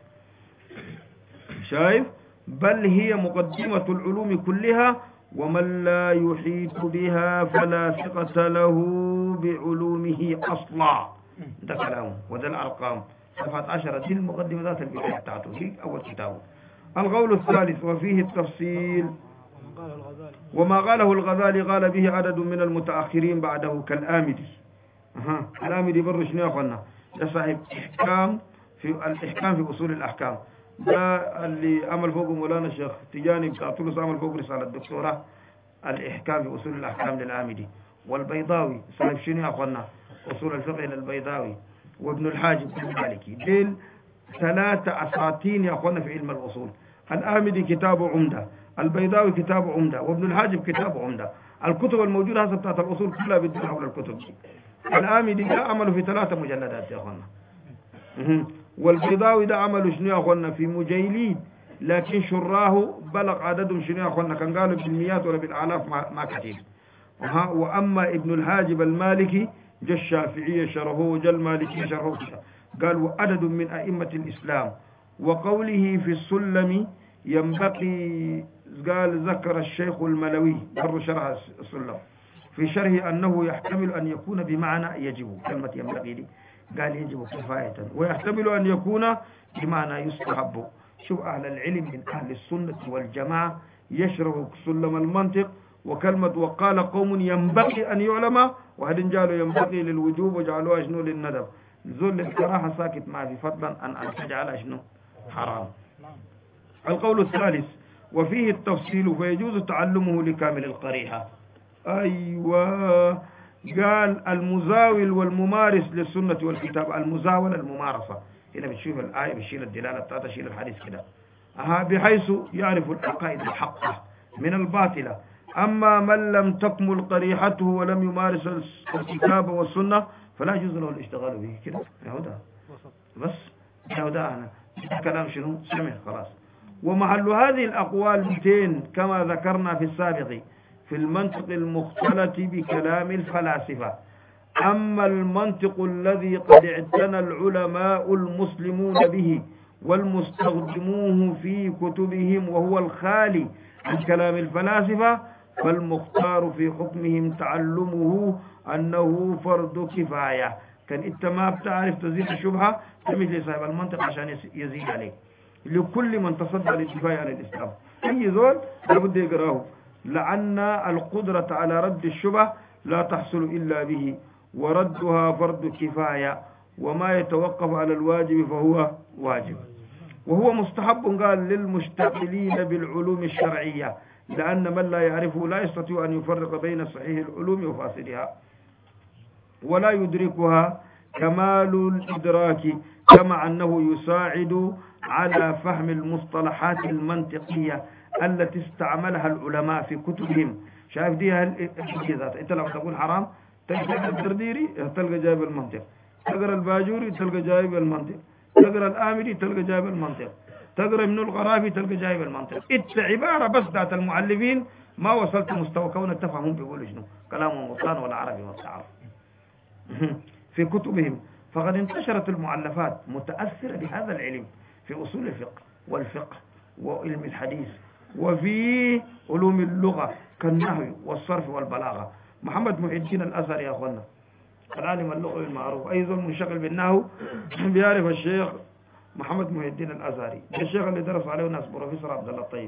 شايف؟ بل هي مقدمة العلوم كلها، ومن لا يحيط بها فلا ثقة له بعلومه أصلا. ده كلامه وده الأرقام صفحة 10 دي المقدمة ذات البداية بتاعته دي أول كتابه. القول الثالث وفيه التفصيل وما قاله الغزالي قال به عدد من المتأخرين بعده كالآمدي. الآمدي برش شنو يا أخوانا؟ ده صاحب إحكام في الإحكام في أصول الأحكام، ده اللي عمل فوقه مولانا الشيخ تجاني بتاع تونس، عمل فوق رسالة الدكتوراه الإحكام في أصول الأحكام للآمدي. والبيضاوي صاحب شنو يا أخوانا؟ أصول الفقه للبيضاوي، وابن الحاجب المالكي. ديل 3 أساطين يا أخوانا في علم الأصول. الآمدي كتابه عمدة، البيضاوي كتابه عمدة، وابن الحاجب كتابه عمدة. الكتب الموجودة هسه بتاعت الأصول كلها بتدور حول الكتب دي. الآمدي ده عمله في 3 مجلدات يا أخوانا. والبيضاوي ده عمله شنو يا أخوانا؟ في مجيلين، لكن شراه بلغ عددهم شنو يا أخوانا؟ كان قالوا بالمئات ولا بالآلاف ما كثير. وأما ابن الحاجب المالكي جا الشافعية شرحوه وجا المالكي شرحوه كده. قال وعدد من أئمة الإسلام. وقوله في السلم ينبغي، قال ذكر الشيخ الملوي بر شرح السلم في شرحه أنه يحتمل أن يكون بمعنى يجب. كلمة ينبغي دي قال يجب كفاية، ويحتمل أن يكون بمعنى يستحب. شو أهل العلم من أهل السنة والجماعة يشرح سلم المنطق وكلمة وقال قوم ينبغي أن يعلم، وهذين جعلوا ينبغي للوجوب وجعلوها شنو للندب. ذل الكراهة ساكت ما في، فضلا أن تجعلها شنو حرام. القول الثالث وفيه التفصيل فيجوز تعلمه لكامل القريحة. أيوة، قال المزاول والممارس للسنة والكتاب. المزاولة الممارسة، هنا بتشوف الآية بتشيل الدلالة بتاعتها تشيل الحديث كده، بحيث يعرف العقائد الحقة من الباطلة. أما من لم تكمل قريحته ولم يمارس الكتاب والسنة فلا يجوز له الاشتغال به. كده يهودا بس، يهودا أنا كلام شنو سمع خلاص. ومحل هذه الأقوال 200 كما ذكرنا في السابق في المنطق المختلط بكلام الفلاسفة. أما المنطق الذي قد اعتنى العلماء المسلمون به والمستخدموه في كتبهم وهو الخالي عن كلام الفلاسفة، فالمختار في حكمهم تعلمه أنه فرض كفاية. كان انت ما بتعرف تزيل الشبهة تمشي لصاحب المنطق عشان يزيل عليك. لكل من تصدى للدفاع عن الإسلام أي زول لابد يقراه، لأن القدرة على رد الشبهة لا تحصل إلا به، وردها فرض كفاية، وما يتوقف على الواجب فهو واجب. وهو مستحب قال للمشتغلين بالعلوم الشرعية، لأن من لا يعرفه لا يستطيع أن يفرق بين صحيح العلوم وفاسدها، ولا يدركها كمال الإدراك، كما أنه يساعد على فهم المصطلحات المنطقية التي استعملها العلماء في كتبهم. شايف دي ذات انت لو تقول حرام تلقى الدرديري تلقى جايب المنطق، تقرا الباجوري تلقى جايب المنطق، تقرا الآمري تلقى جايب المنطق، تقرا ابن الغرافي تلقى جايب المنطق. انت عبارة بس ذات المؤلفين ما وصلت مستوى كونك تفهمهم بيقولوا شنو كلامهم وطان ولا عربي ولا تعرف في كتبهم. فقد انتشرت المؤلفات متأثرة بهذا العلم في أصول الفقه والفقه وعلم الحديث وفي علوم اللغة كالنحو والصرف والبلاغة. محمد محي الدين الأزهري يا أخوانا العالم اللغوي المعروف، أي زول منشغل بالنحو بيعرف الشيخ محمد محي الدين الأزهري، الشيخ اللي درس عليه ناس بروفيسور عبد الله الطيب.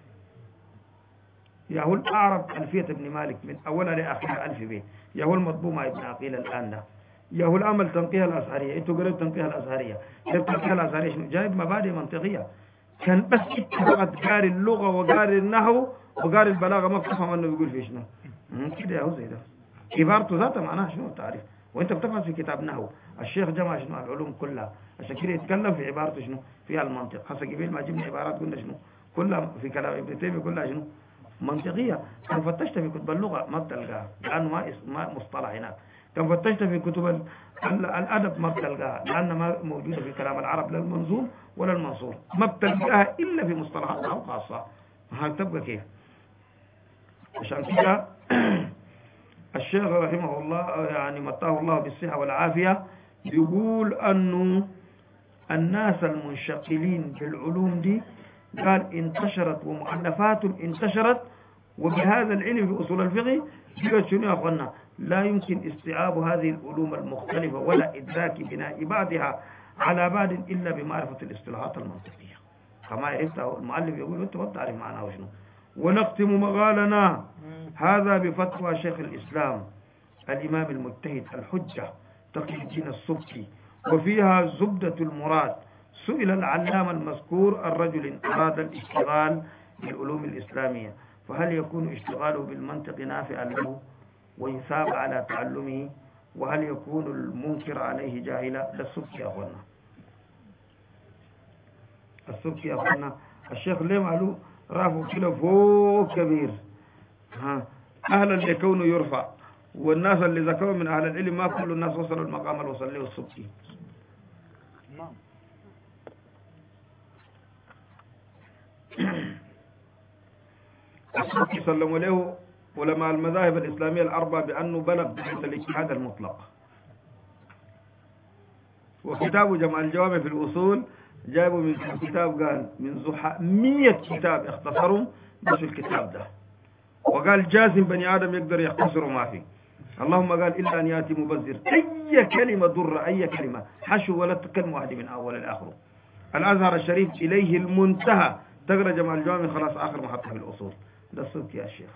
ياهو الأعرب ألفية ابن مالك من أولها لآخرها 1000 بيت، ياهو المطبومة ابن عقيل الآن ده، ياهو الأمل تنقيها الأزهرية. انتوا قريت تنقيها الأزهرية، كيف تنقيها الأزهرية شنو؟ جايب مبادئ منطقية. كان بس اتفقت قاري اللغة وقاري النحو وقاري البلاغة ما بتفهم انه بيقول في شنو كده. ياهو زي ده عبارته ذاتها معناها شنو تعرف، وانت بتفهم في كتاب نحو. الشيخ جمع شنو العلوم كلها عشان كده يتكلم في عبارته شنو فيها المنطق. هسه قبل ما جبنا عبارات قلنا شنو كلها في كلام ابن تيمية كلها شنو منطقية. كان فتشت في كتب اللغة ما بتلقاها لأنه ما مصطلح هناك. كان فتشت في كتب الأدب ما بتلقاها لأنها ما موجودة في كلام العرب، لا المنظوم ولا المنصور، ما بتلقاها إلا في مصطلحات أو خاصة. هتبقى كيف؟ عشان كده الشيخ رحمه الله يعني متاه الله بالصحة والعافية يقول أنه الناس المنشغلين بالعلوم دي قال انتشرت ومؤلفات انتشرت، وبهذا العلم في أصول الفقه بقت شنو يا أخوانا؟ لا يمكن استيعاب هذه العلوم المختلفة ولا إدراك بناء بعضها على بعض إلا بمعرفة الاصطلاحات المنطقية. كما عرفت المؤلف يقول أنت ما بتعرف معناه شنو. ونختم مقالنا هذا بفتوى شيخ الإسلام الإمام المجتهد الحجة تقي الدين السبكي، وفيها زبدة المراد. سئل العلامة المذكور الرجل أراد الاشتغال بالعلوم الإسلامية فهل يكون اشتغاله بالمنطق نافعا له ويثاب على تعلمه، وهل يكون المنكر عليه جاهلا؟ ده السبكي يا أخوانا، السبكي يا أخوانا. الشيخ ليه معلو رافوا كده فوق كبير، أهلا لكونه يرفع، والناس اللي ذكروا من أهل العلم ما كل الناس وصلوا المقام اللي وصل له السبكي. السبكي سلموا له علماء المذاهب الإسلامية الأربعة بأنه بلغ درجة الاجتهاد المطلق. وكتابه جمع الجوامع في الأصول جايبه من كتاب قال من 100 كتاب اختصرهم بس في الكتاب ده، وقال جازم بني آدم يقدر يختصر ما فيه. اللهم قال إلا أن يأتي مبذر أي كلمة ضر أي كلمة حشو ولا كلمة واحدة من أول لآخره. الأزهر الشريف إليه المنتهى، تقرأ جمع الجوامع خلاص آخر محطة في الأصول. ده الصدق يا شيخ.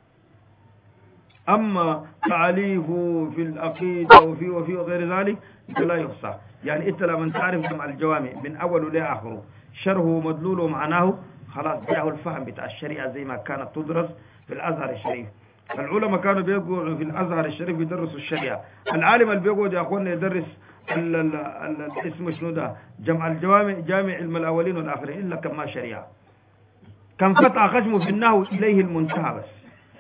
أما تعليفه في العقيدة وفي وغير ذلك لا يحصى. يعني أنت لما تعرف جمع الجوامع من أوله لآخره شرحه ومدلوله ومعناه خلاص جاءه الفهم بتاع الشريعة زي ما كانت تدرس في الأزهر الشريف. العلماء كانوا بيقعدوا في الأزهر الشريف يدرسوا الشريعة. العالم اللي بيقعد يا أخوانا يدرس اسمه شنو ده جمع الجوامع جامع علم الأولين والآخرين إلا كما شريعة. كان فتح خشمه في النحو إليه المنتهى، بس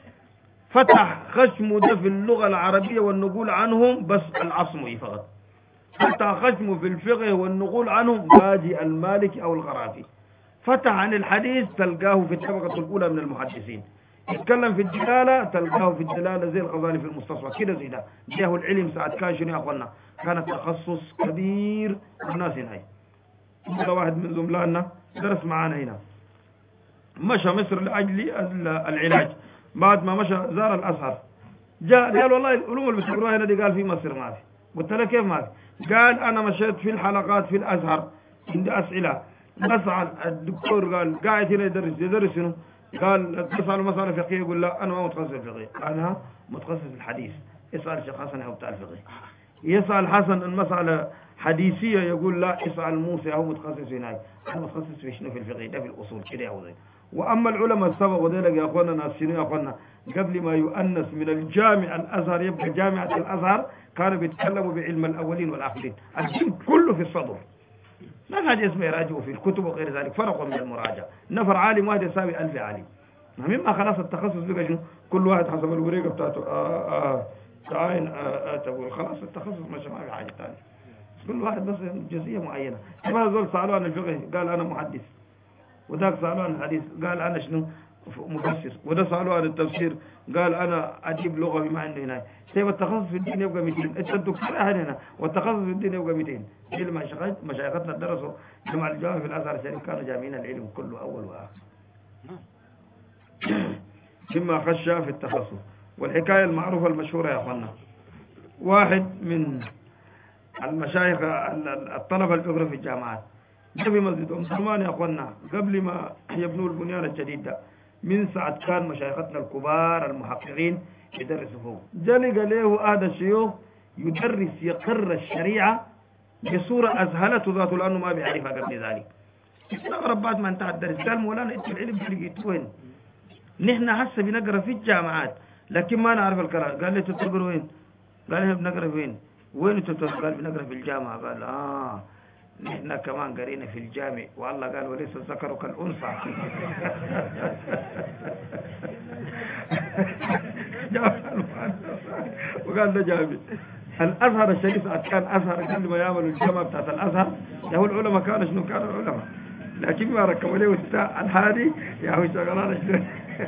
فتح خشمه ده في اللغة العربية والنقول عنهم بس العصمي فقط. فتح خشمه في الفقه والنقول عنهم باجي المالكي أو الغرافي. فتح عن الحديث تلقاه في الطبقة الأولى من المحدثين. يتكلم في الدلالة تلقاه في الدلالة زي الغزالي في المستصفى كده زي ده. جاه العلم ساعة كان شنو يا أخوانا؟ كان تخصص كبير وناس هاي. هذا واحد من زملائنا درس معانا هنا، مشى مصر لأجل العلاج. بعد ما مشى زار الأزهر جاء قال والله العلوم اللي بتقروها هنا دي قال في مصر ما في. قلت له كيف ما في؟ قال أنا مشيت في الحلقات في الأزهر عندي أسئلة بسأل الدكتور قال قاعد هنا يدرس شنو؟ قال تسأل مسألة فقهية يقول لا أنا ما متخصص في الفقه، أنا متخصص في الحديث. اسأل الشيخ حسن هو بتاع الفقه. يسأل حسن المسألة حديثية يقول لا اسأل موسى هو متخصص هناك. أنا متخصص في شنو؟ في الفقه ده في الأصول كده يا وزي. وأما العلماء السبق وذلك يا أخوانا ناس شنو يا أخوانا قبل ما يؤنس من الجامع الأزهر يبقى جامعة الأزهر كانوا بيتكلموا بعلم الأولين والآخرين. الدين كله في الصدر، ما في حاجة اسمه يراجعوا في الكتب وغير ذلك. فرقوا من المراجعة. نفر عالم واحد يساوي 1000 عالم. مما خلاص التخصص بقى شنو؟ كل واحد حسب الورقة بتاعته تعاين تقول خلاص التخصص مش ما في حاجة ثانية. كل واحد بس جزئية معينة. ما زول سألوه عن الفقه قال أنا محدث، وذاك سألوه عن الحديث قال أنا شنو؟ مفسر. وده سألوه عن التفسير قال أنا أديب لغة بما عنده هنا. سيب التخصص في الدين يبقى 200. أنت الدكتور أحد هنا والتخصص في الدين يبقى 200. اللي مشايخنا درسوا جمع الجامعة في الأزهر الشريف كانوا جامعين العلم كله أول وآخر مما خش في التخصص. والحكاية المعروفة المشهورة يا أخوانا، واحد من المشايخ الطلبة الفقه في الجامعات ده في مسجد أم سلمان يا أخوانا قبل ما يبنوا البنيان الجديد ده من ساعة كان مشايختنا الكبار المحققين يدرسوا فوق. جلق له هذا الشيوخ يدرس يقر الشريعة بصورة أسهلته ذاته لأنه ما بيعرفها قبل ذلك. استغرب بعد ما انتهى الدرس قال مولانا انت العلم لقيته وين؟ نحن هسه بنقرا في الجامعات لكن ما نعرف القراءة. قال لي تقرأوا وين؟ قال لي بنقرا وين؟ وين انتوا؟ قال بنقرا في الجامعة. قال نحن كمان قرينا في الجامع والله قال وليس الذكر كالأنثى. وقال ده جامع الأزهر الشريف كان أزهر قبل ما يعملوا الجامعة بتاعت الأزهر يا هو العلماء كانوا شنو كانوا العلماء لكن ما ركبوا له الهادي يا هو شغلان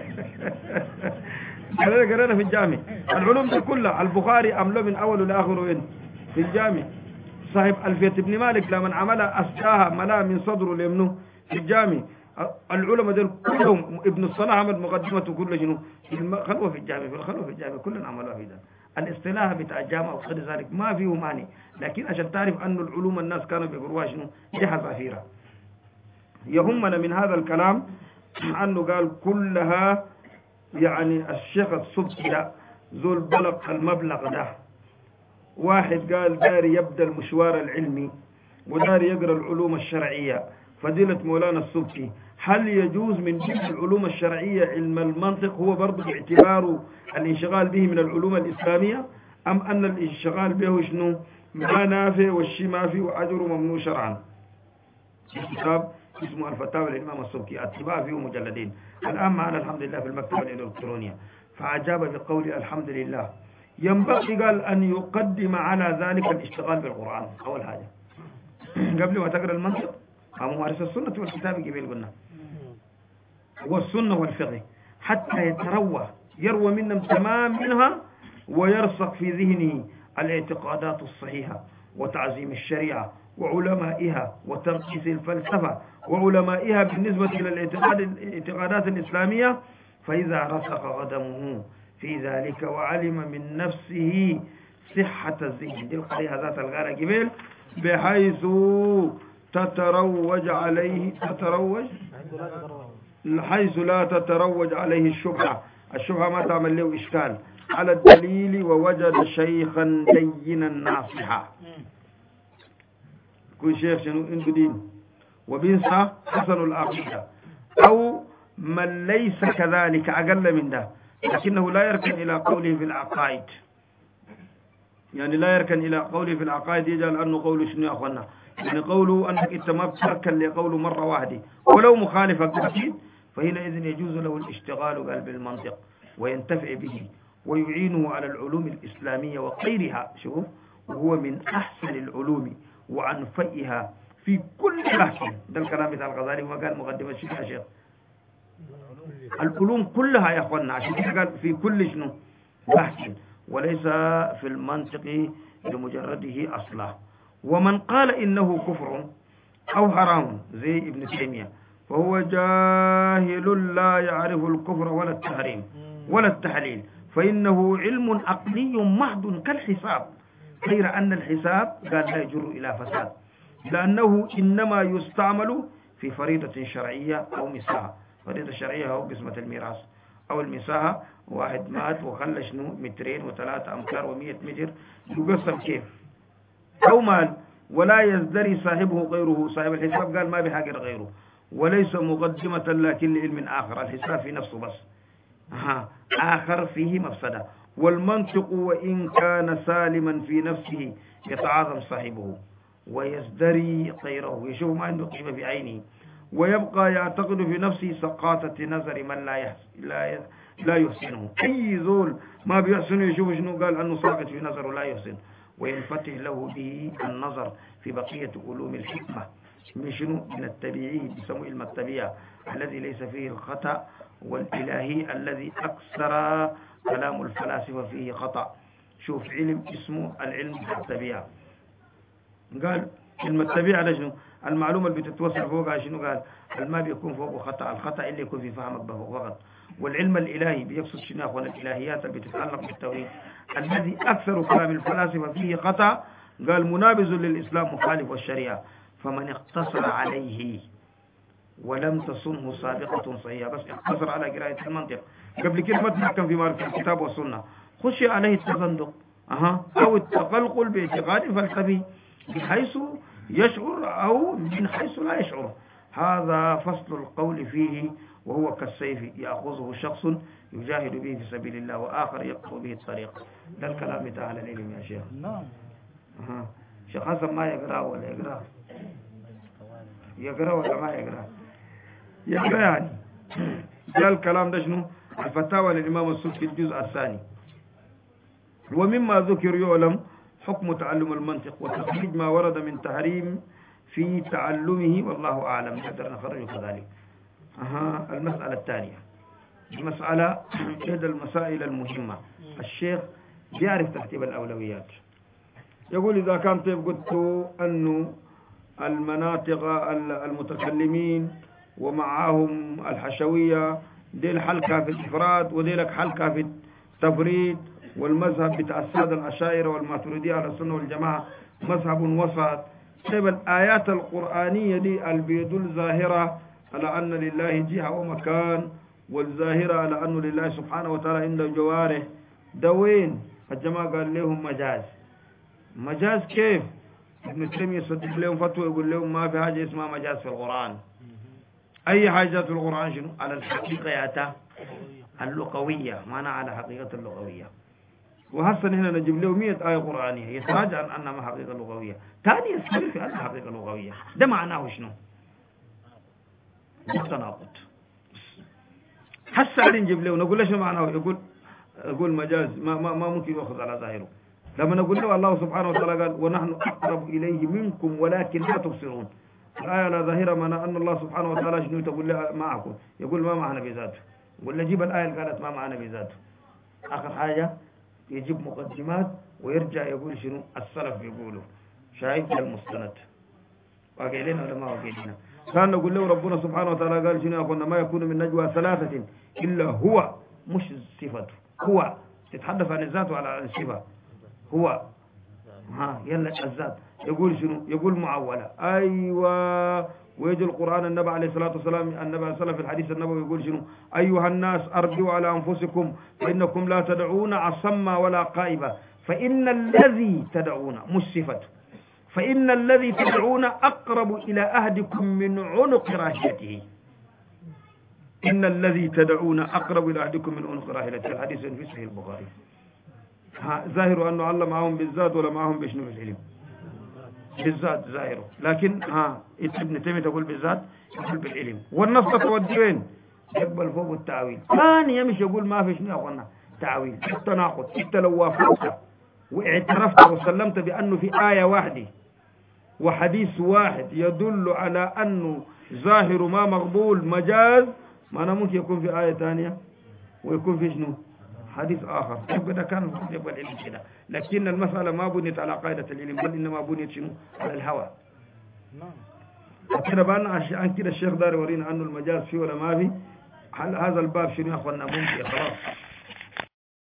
قرينا في الجامع العلوم دي كلها البخاري أمله من أول لآخر وين في الجامع صاحب ألفية ابن مالك لما عملها أسكاها ملا من صدره ليمنه في الجامع العلماء دول كلهم ابن الصلاح عمل مقدمته كل شنو في الخلوة في الجامع في الخلوة في الجامع كلنا عملوها في ده الاصطلاح بتاع الجامع وغير ذلك ما فيه ماني لكن عشان تعرف أن العلوم الناس كانوا بيقروها شنو دي حذافيرها يهمنا من هذا الكلام أنه قال كلها يعني الشيخ السبكي ده ذو البلغ المبلغ ده واحد قال داري يبدأ المشوار العلمي وداري يقرأ العلوم الشرعية فضيلة مولانا السبكي هل يجوز من جمع العلوم الشرعية علم المنطق هو برضو باعتباره الانشغال به من العلوم الإسلامية أم أن الانشغال به شنو ما نافع والشي ما فيه وأجره ممنوع شرعا كتاب اسمه الفتاوى للإمام السبكي الطباعة فيه مجلدين الآن معنا الحمد لله في المكتبة الإلكترونية فأجاب بقول الحمد لله ينبغي قال أن يقدم على ذلك الاشتغال بالقرآن أول حاجة قبل ما تقرأ المنطق ممارسة السنة والكتاب قبل قلنا والسنة والفقه حتى يروى منهم تمام منها ويرسخ في ذهنه الاعتقادات الصحيحة وتعزيم الشريعة وعلمائها وتنقيس الفلسفة وعلمائها بالنسبة إلى الاعتقادات الإسلامية فإذا رسخ قدمه في ذلك وعلم من نفسه صحة الذهن دي القضية ذات الغارة قبل بحيث حيث لا تتروج عليه الشبهة ما تعمل له إشكال على الدليل ووجد شيخا دينا ناصحا كل شيخ شنو عنده دين وبينسى حسن العقيدة أو من ليس كذلك أقل من ده لكنه لا يركن إلى قوله في العقائد يعني لا يركن إلى قوله في العقائد يجعل أنه قوله شنو يا أخوانا يعني قوله أنك أنت ما بتركن لقوله مرة واحدة ولو مخالفة أكيد فحينئذ يجوز له الاشتغال قال بالمنطق وينتفع به ويعينه على العلوم الإسلامية وغيرها شوف وهو من أحسن العلوم وأنفئها في كل بحث ده الكلام بتاع الغزالي وقال مقدمة الشيخ يا شيخ العلوم كلها يا أخوانا عشان كده قال في كل شنو بحث وليس في المنطق لمجرده أصلا ومن قال إنه كفر أو حرام زي ابن تيمية فهو جاهل لا يعرف الكفر ولا التحريم ولا التحليل فإنه علم عقلي محض كالحساب غير أن الحساب قال لا يجر إلى فساد لأنه إنما يستعمل في فريضة شرعية أو مساحة فريضة شرعية أو قسمة الميراث أو المساحة واحد مات وخلى شنو 2 و3 أمتار و100 متر يقسم كيف أو مال ولا يزدري صاحبه غيره صاحب الحساب قال ما بحاجة غيره وليس مقدمة لكن لعلم آخر الحساب في نفسه بس آخر فيه مفسدة والمنطق وإن كان سالما في نفسه يتعاظم صاحبه ويزدري غيره يشوف ما عنده قيمة في عينه ويبقى يعتقد في نفسه سقاطة نظر من لا يحسنه أي ذول ما بيحسنه يشوف شنو قال أنه ساقط في نظره لا يحسن وينفتح له به النظر في بقية علوم الحكمة من شنو من التبعي بسموه علم الطبيعة الذي ليس فيه الخطأ والإلهي الذي أكثر كلام الفلاسفة فيه خطأ شوف علم اسمه العلم الطبيعة قال علم الطبيعة ده شنو المعلومة اللي بتتوصل فوقها شنو قال الماء بيكون فوقه خطأ الخطأ اللي يكون في فهمك فقط والعلم الإلهي بيقصد شنو أخوان الإلهيات اللي بتتعلق بالتوحيد الذي أكثر كلام الفلاسفة فيه خطأ قال منابذ للإسلام مخالف والشريعة فمن اقتصر عليه ولم تصنه سابقة صحيحة بس اقتصر على قراءة المنطق قبل كده ما تمكن في معرفة الكتاب والسنة خشي عليه التزندق أو التقلقل باعتقاد فلسفي بحيث يشعر أو من حيث لا يشعر هذا فصل القول فيه وهو كالسيف يأخذه شخص يجاهد به في سبيل الله وآخر يقطع به الطريق ده الكلام بتاع العلم يا شيخ نعم شيخ حسن ما يقرأ ولا يقرأ يقرأ ولا ما يقرأ؟ يقرأ يعني. جاء الكلام ده شنو؟ الفتاوى للإمام السبكي الجزء الثاني. ومما ذكر يعلم حكم تعلم المنطق وتخريج ما ورد من تحريم في تعلمه والله أعلم، نقدر نخرجه كذلك. المسألة الثانية، المسألة إحدى المسائل المهمة. الشيخ يعرف ترتيب الأولويات. يقول إذا كان طيب قلت أنه المناطق المتكلمين ومعهم الحشوية ديل حلقة في الإفراد وديلك حلقة في التفريد، والمذهب بتاع السادة الأشاعرة والماتريدية على السنة والجماعة مذهب وسط. طيب الآيات القرآنية دي البيدل ظاهرة على أن لله جهة ومكان، والظاهرة على أنه لله سبحانه وتعالى عنده جواره، دوين الجماعة قال لهم مجاز. مجاز كيف؟ ابن تيمية يصدق لهم فتوى يقول لهم ما في حاجة اسمها مجاز في القرآن. أي حاجة في القرآن شنو؟ على الحقيقة ياتا اللغوية، معنى على حقيقة اللغوية. وهسه هنا نجيب له 100 آية قرآنية يتراجع عن أنها حقيقة لغوية، ثاني يستمر في أنها حقيقة لغوية. ده معناه شنو؟ تناقض. هسه نجيب له نقول له شو معناه؟ يقول مجاز ما ممكن يأخذ على ظاهره. لما نقول له الله سبحانه وتعالى قال ونحن أقرب إليه منكم ولكن لا تبصرون، الآية على ظاهرة معنى أن الله سبحانه وتعالى شنو تقول له معكم، يقول ما معنا بذاته. يقول له جيب الآية اللي قالت ما معنا بذاته. آخر حاجة يجيب مقدمات ويرجع يقول شنو السلف يقولوا، شايف المستند. واقع لنا ولا ما واقع لنا؟ كان نقول له ربنا سبحانه وتعالى قال شنو يا أخوانا ما يكون من نجوى ثلاثة إلا هو، مش صفته هو، تتحدث عن الذات وعلى الصفة هو. يلا الذات يقول شنو؟ يقول معولة. أيوة. ويجي القرآن النبي عليه الصلاة والسلام، النبي عليه الصلاة في الحديث النبوي يقول شنو؟ أيها الناس أرجوا على أنفسكم فإنكم لا تدعون عصما ولا قائبا، فإن الذي تدعون مش صفته، فإن الذي تدعون أقرب إلى أحدكم من عنق راحلته. إن الذي تدعون أقرب إلى أحدكم من عنق راحلته. الحديث في صحيح البخاري. ظاهر أنه علم معهم بالذات ولا معهم بشنو في العلم؟ بالذات ظاهره، لكن ابن تيمية تقول بالذات يقول بالعلم. والنص تودي وين؟ يقبل فوق التعويل. ثاني يمشي يقول ما في شنو يا اخوانا تعويل، التناقض. انت لو وافقت واعترفت وسلمت بأنه في آية واحدة وحديث واحد يدل على أنه ظاهر ما مقبول مجاز، ما أنا ممكن يكون في آية ثانية ويكون في شنو حديث آخر. يبقى ده كان يبقى العلم كده، لكن المسألة ما بنيت على قاعدة العلم، بل إنما بنيت شنو على الهوى. كده بقى عشان كده الشيخ دار يورينا أنه المجاز فيه ولا ما فيه. هذا الباب شنو يا أخوانا ممكن خلاص